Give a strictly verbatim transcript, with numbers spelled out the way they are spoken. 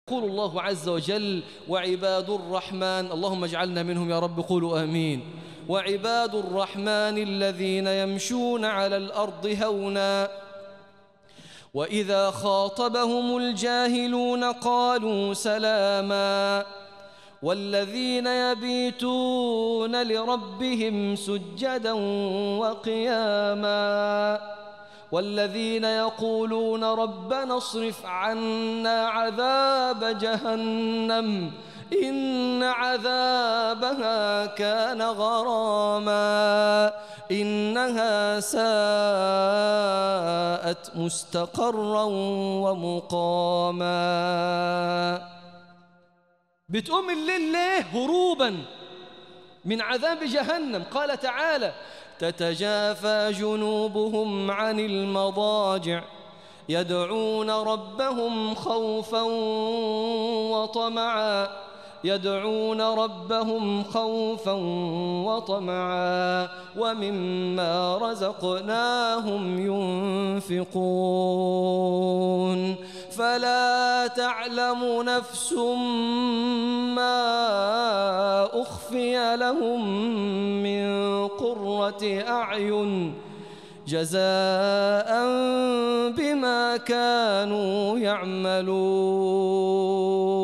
يقول الله عز وجل: وعباد الرحمن، اللهم اجعلنا منهم يا رب، قولوا آمين. وعباد الرحمن الذين يمشون على الأرض هونا وإذا خاطبهم الجاهلون قالوا سلاما والذين يبيتون لربهم سجدا وقياما والذين يقولون ربنا اصرف عنا عذاب جهنم إن عذابها كان غراما إنها ساءت مستقرا ومقاما. بتقوم الليل ليه؟ هروبا من عذاب جهنم. قال تعالى: تتجافى جنوبهم عن المضاجع يدعون ربهم خوفا وطمعا يدعون ربهم خوفا وطمعا ومما رزقناهم ينفقون فلا تعلم نفس ما أخفي لهم من قرة أعين جزاء بما كانوا يعملون.